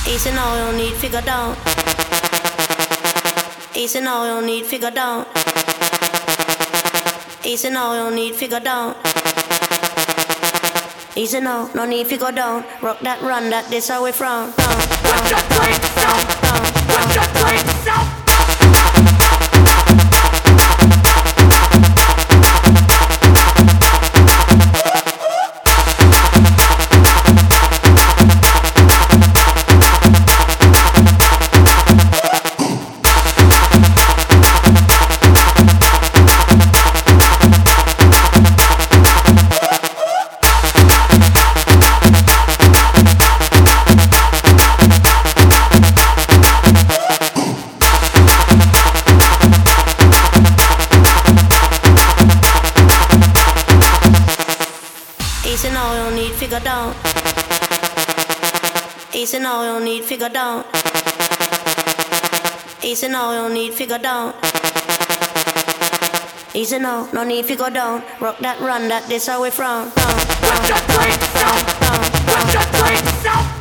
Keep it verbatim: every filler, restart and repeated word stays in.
Easy now, you don't need figure down. Easy now, you don't need figure down. Easy now, you don't need figure down. Easy now, no need figure down. Rock that, run that, this how we from. What's your drink sound? What's your drink sound? Easy now, you don't need figure down. Easy now, you don't need figure down. Easy now, you don't need figure down. Easy now, no need figure down. Rock that, run that, this how we from. What's your drink sound? What's your drink sound?